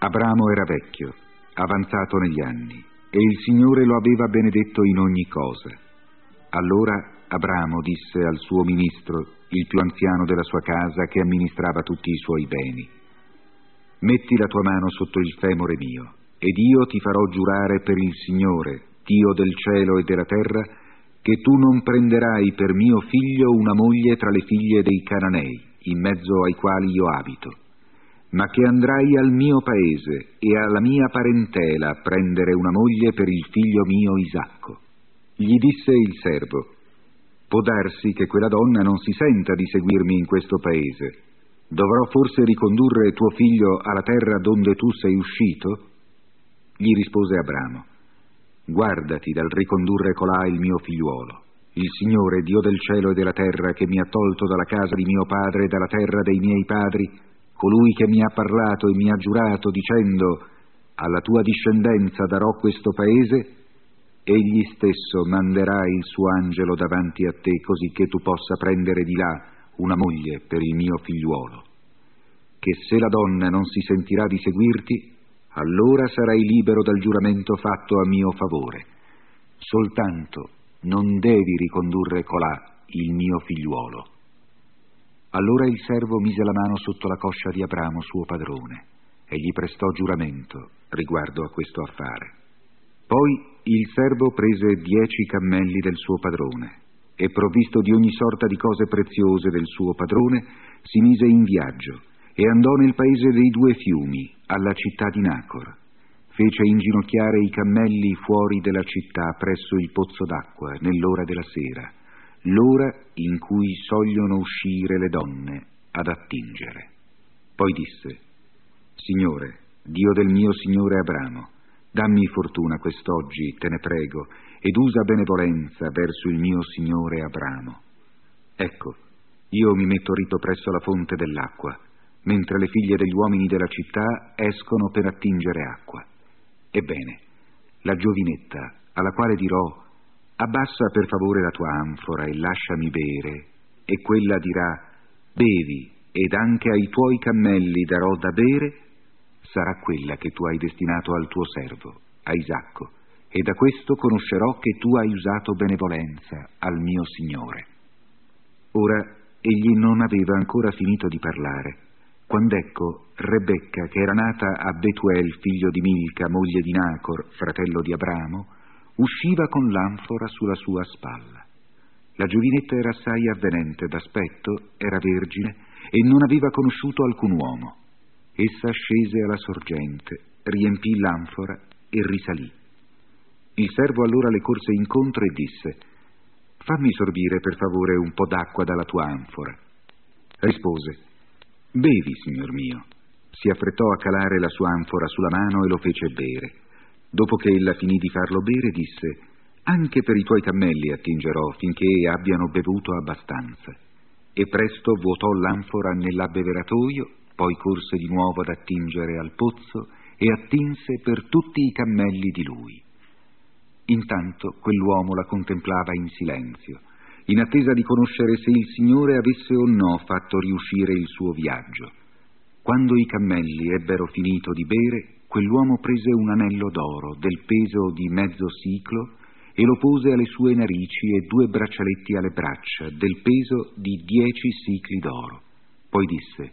Abramo era vecchio, avanzato negli anni, e il Signore lo aveva benedetto in ogni cosa. Allora Abramo disse al suo ministro, il più anziano della sua casa, che amministrava tutti i suoi beni: metti la tua mano sotto il femore mio, ed io ti farò giurare per il Signore, Dio del cielo e della terra, che tu non prenderai per mio figlio una moglie tra le figlie dei Cananei, in mezzo ai quali io abito, ma che andrai al mio paese e alla mia parentela a prendere una moglie per il figlio mio Isacco. Gli disse il servo: può darsi che quella donna non si senta di seguirmi in questo paese. Dovrò forse ricondurre tuo figlio alla terra donde tu sei uscito? Gli rispose Abramo: guardati dal ricondurre colà il mio figliuolo. Il Signore, Dio del cielo e della terra, che mi ha tolto dalla casa di mio padre e dalla terra dei miei padri, colui che mi ha parlato e mi ha giurato dicendo: alla tua discendenza darò questo paese, egli stesso manderà il suo angelo davanti a te, così che tu possa prendere di là una moglie per il mio figliuolo. Che se la donna non si sentirà di seguirti, allora sarai libero dal giuramento fatto a mio favore. Soltanto non devi ricondurre colà il mio figliuolo. Allora il servo mise la mano sotto la coscia di Abramo, suo padrone, e gli prestò giuramento riguardo a questo affare. Poi il servo prese 10 cammelli del suo padrone e, provvisto di ogni sorta di cose preziose del suo padrone, si mise in viaggio e andò nel paese dei 2 fiumi, alla città di Nacor. Fece inginocchiare i cammelli fuori della città presso il pozzo d'acqua nell'ora della sera, l'ora in cui sogliono uscire le donne ad attingere. Poi disse: Signore, Dio del mio signore Abramo, dammi fortuna quest'oggi, te ne prego, ed usa benevolenza verso il mio signore Abramo. Ecco, io mi metto rito presso la fonte dell'acqua, mentre le figlie degli uomini della città escono per attingere acqua. Ebbene, la giovinetta, alla quale dirò: abbassa per favore la tua anfora e lasciami bere, e quella dirà: bevi, ed anche ai tuoi cammelli darò da bere, sarà quella che tu hai destinato al tuo servo, a Isacco, e da questo conoscerò che tu hai usato benevolenza al mio Signore. Ora egli non aveva ancora finito di parlare, quando ecco Rebecca, che era nata a Betuel, figlio di Milca, moglie di Nacor, fratello di Abramo, usciva con l'anfora sulla sua spalla. La giovinetta era assai avvenente d'aspetto, era vergine e non aveva conosciuto alcun uomo. Essa scese alla sorgente, riempì l'anfora e risalì. Il servo allora le corse incontro e disse: fammi sorbire per favore un po' d'acqua dalla tua anfora. Rispose: bevi, signor mio. Si affrettò a calare la sua anfora sulla mano e lo fece bere. Dopo che ella finì di farlo bere, disse: anche per i tuoi cammelli attingerò finché abbiano bevuto abbastanza. E presto vuotò l'anfora nell'abbeveratoio, poi corse di nuovo ad attingere al pozzo e attinse per tutti i cammelli di lui. Intanto quell'uomo la contemplava in silenzio, in attesa di conoscere se il Signore avesse o no fatto riuscire il suo viaggio. Quando i cammelli ebbero finito di bere, quell'uomo prese un anello d'oro del peso di mezzo siclo e lo pose alle sue narici e 2 braccialetti alle braccia del peso di 10 sicli d'oro. Poi disse: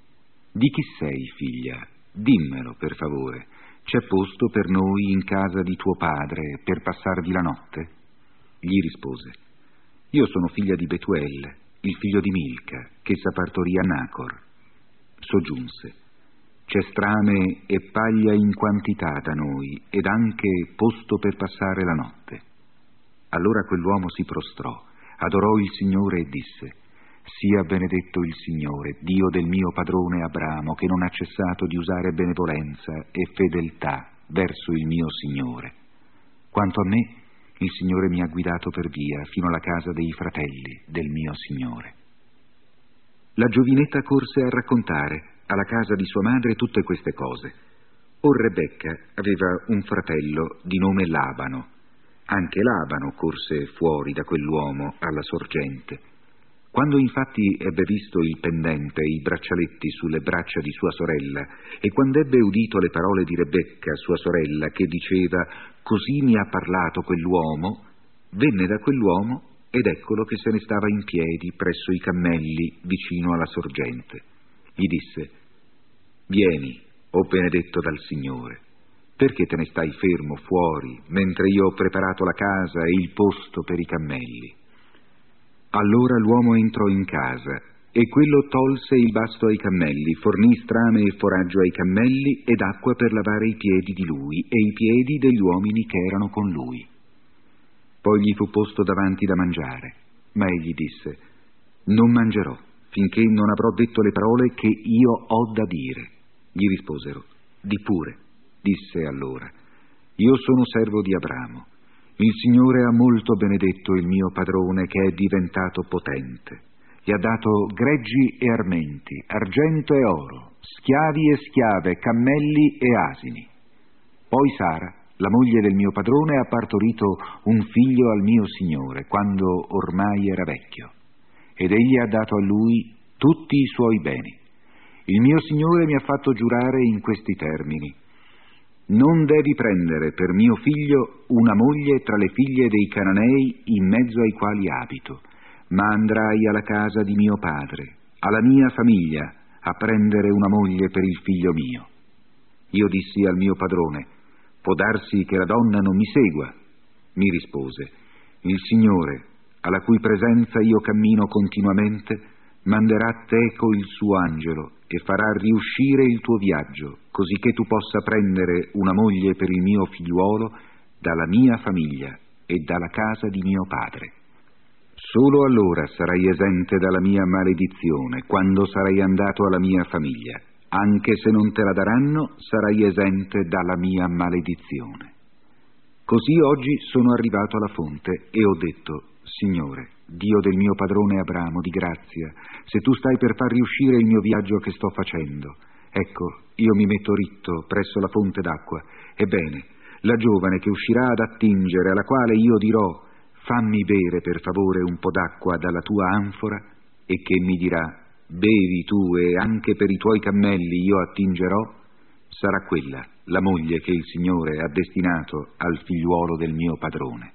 di chi sei, figlia? Dimmelo, per favore. C'è posto per noi in casa di tuo padre per passarvi la notte? Gli rispose: io sono figlia di Betuel, il figlio di Milca, che s'appartorì a Nacor. Soggiunse: c'è strame e paglia in quantità da noi, ed anche posto per passare la notte. Allora quell'uomo si prostrò, adorò il Signore e disse: sia benedetto il Signore, Dio del mio padrone Abramo, che non ha cessato di usare benevolenza e fedeltà verso il mio Signore. Quanto a me, il Signore mi ha guidato per via fino alla casa dei fratelli del mio Signore. La giovinetta corse a raccontare alla casa di sua madre tutte queste cose. Or Rebecca aveva un fratello di nome Labano. Anche Labano corse fuori da quell'uomo alla sorgente. Quando infatti ebbe visto il pendente e i braccialetti sulle braccia di sua sorella, e quando ebbe udito le parole di Rebecca, sua sorella, che diceva: «Così mi ha parlato quell'uomo», venne da quell'uomo ed eccolo che se ne stava in piedi presso i cammelli vicino alla sorgente. Gli disse: «Vieni, o benedetto dal Signore, perché te ne stai fermo fuori, mentre io ho preparato la casa e il posto per i cammelli?» Allora l'uomo entrò in casa, e quello tolse il basto ai cammelli, fornì strame e foraggio ai cammelli ed acqua per lavare i piedi di lui e i piedi degli uomini che erano con lui. Poi gli fu posto davanti da mangiare, ma egli disse: «Non mangerò, finché non avrò detto le parole che io ho da dire». Gli risposero: «Di pure», disse allora: «Io sono servo di Abramo. Il Signore ha molto benedetto il mio padrone, che è diventato potente. Gli ha dato greggi e armenti, argento e oro, schiavi e schiave, cammelli e asini. Poi Sara, la moglie del mio padrone, ha partorito un figlio al mio Signore, quando ormai era vecchio, ed egli ha dato a lui tutti i suoi beni. Il mio Signore mi ha fatto giurare in questi termini: non devi prendere per mio figlio una moglie tra le figlie dei Cananei in mezzo ai quali abito, ma andrai alla casa di mio padre, alla mia famiglia, a prendere una moglie per il figlio mio. Io dissi al mio padrone: può darsi che la donna non mi segua. Mi rispose: il Signore, alla cui presenza io cammino continuamente, manderà a te il suo angelo e farà riuscire il tuo viaggio, così che tu possa prendere una moglie per il mio figliuolo dalla mia famiglia e dalla casa di mio padre. Solo allora sarai esente dalla mia maledizione, quando sarai andato alla mia famiglia. Anche se non te la daranno, sarai esente dalla mia maledizione. Così oggi sono arrivato alla fonte e ho detto: Signore, Dio del mio padrone Abramo, di grazia, se tu stai per far riuscire il mio viaggio che sto facendo, ecco, io mi metto ritto presso la fonte d'acqua. Ebbene, la giovane che uscirà ad attingere, alla quale io dirò: fammi bere per favore un po' d'acqua dalla tua anfora, e che mi dirà: bevi tu e anche per i tuoi cammelli io attingerò, sarà quella la moglie che il Signore ha destinato al figliuolo del mio padrone.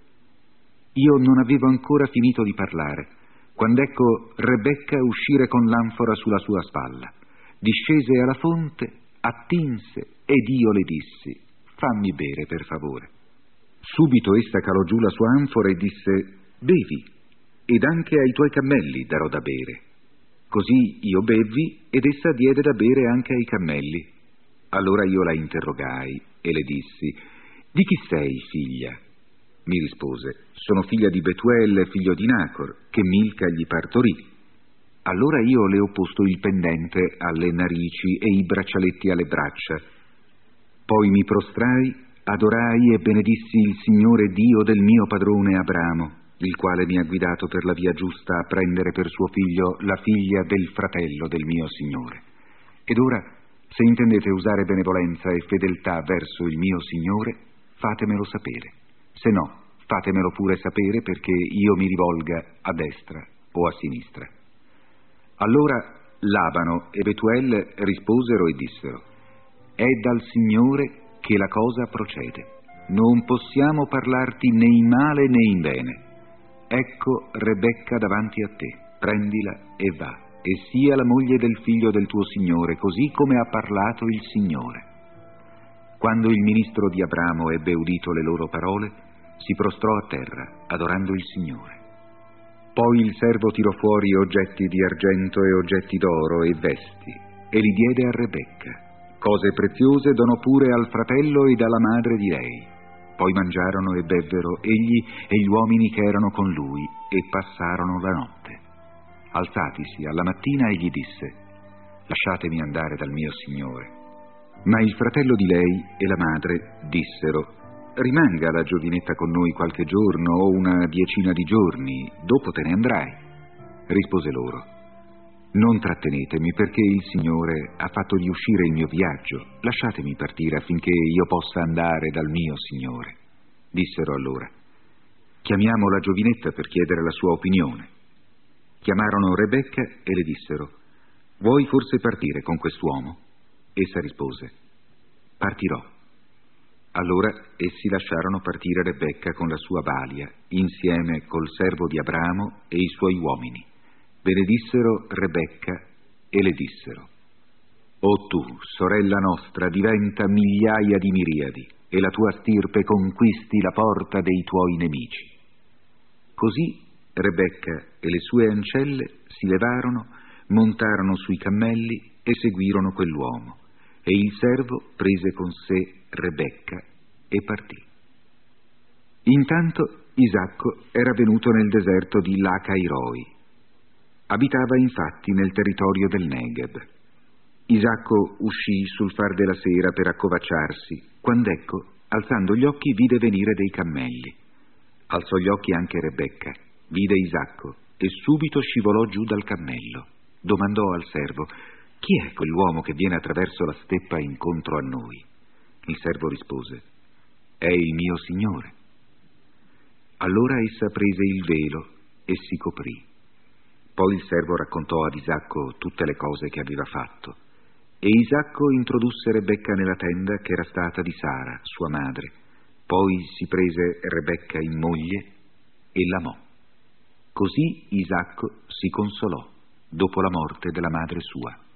Io non avevo ancora finito di parlare, quando ecco Rebecca uscire con l'anfora sulla sua spalla. Discese alla fonte, attinse, ed io le dissi: fammi bere per favore. Subito essa calò giù la sua anfora e disse: bevi, ed anche ai tuoi cammelli darò da bere. Così io bevvi, ed essa diede da bere anche ai cammelli. Allora io la interrogai e le dissi: di chi sei, figlia? Mi rispose: sono figlia di Betuel, figlio di Nacor, che Milca gli partorì. Allora io le ho posto il pendente alle narici e i braccialetti alle braccia. Poi mi prostrai, adorai e benedissi il Signore Dio del mio padrone Abramo, il quale mi ha guidato per la via giusta a prendere per suo figlio la figlia del fratello del mio Signore. Ed ora, se intendete usare benevolenza e fedeltà verso il mio Signore, fatemelo sapere. Se no, fatemelo pure sapere, perché io mi rivolga a destra o a sinistra. Allora Labano e Betuel risposero e dissero: è dal Signore che la cosa procede. Non possiamo parlarti né in male né in bene. Ecco Rebecca davanti a te, prendila e va, e sia la moglie del figlio del tuo Signore, così come ha parlato il Signore. Quando il ministro di Abramo ebbe udito le loro parole, si prostrò a terra, adorando il Signore. Poi il servo tirò fuori oggetti di argento e oggetti d'oro e vesti, e li diede a Rebecca. Cose preziose donò pure al fratello ed alla madre di lei. Poi mangiarono e bevvero egli e gli uomini che erano con lui, e passarono la notte. Alzatisi alla mattina egli disse: lasciatemi andare dal mio Signore. Ma il fratello di lei e la madre dissero: rimanga la giovinetta con noi qualche giorno o una 10 di giorni, dopo te ne andrai. Rispose loro: non trattenetemi, perché il Signore ha fatto riuscire il mio viaggio. Lasciatemi partire affinché io possa andare dal mio Signore. Dissero allora: chiamiamo la giovinetta per chiedere la sua opinione. Chiamarono Rebecca e le dissero: «Vuoi forse partire con quest'uomo?» Essa rispose: «Partirò». Allora essi lasciarono partire Rebecca con la sua balia, insieme col servo di Abramo e i suoi uomini. Benedissero Rebecca e le dissero: «O tu, sorella nostra, diventa migliaia di miriadi, e la tua stirpe conquisti la porta dei tuoi nemici». Così Rebecca e le sue ancelle si levarono, montarono sui cammelli e seguirono quell'uomo, e il servo prese con sé Rebecca e partì. Intanto Isacco era venuto nel deserto di Lacairoi. Abitava infatti nel territorio del Negev. Isacco uscì sul far della sera per accovacciarsi, quando ecco, alzando gli occhi, vide venire dei cammelli. Alzò gli occhi anche Rebecca, vide Isacco e subito scivolò giù dal cammello. Domandò al servo: «Chi è quell'uomo che viene attraverso la steppa incontro a noi?» Il servo rispose: «È il mio signore». Allora essa prese il velo e si coprì. Poi il servo raccontò ad Isacco tutte le cose che aveva fatto, e Isacco introdusse Rebecca nella tenda che era stata di Sara, sua madre. Poi si prese Rebecca in moglie e l'amò. Così Isacco si consolò dopo la morte della madre sua.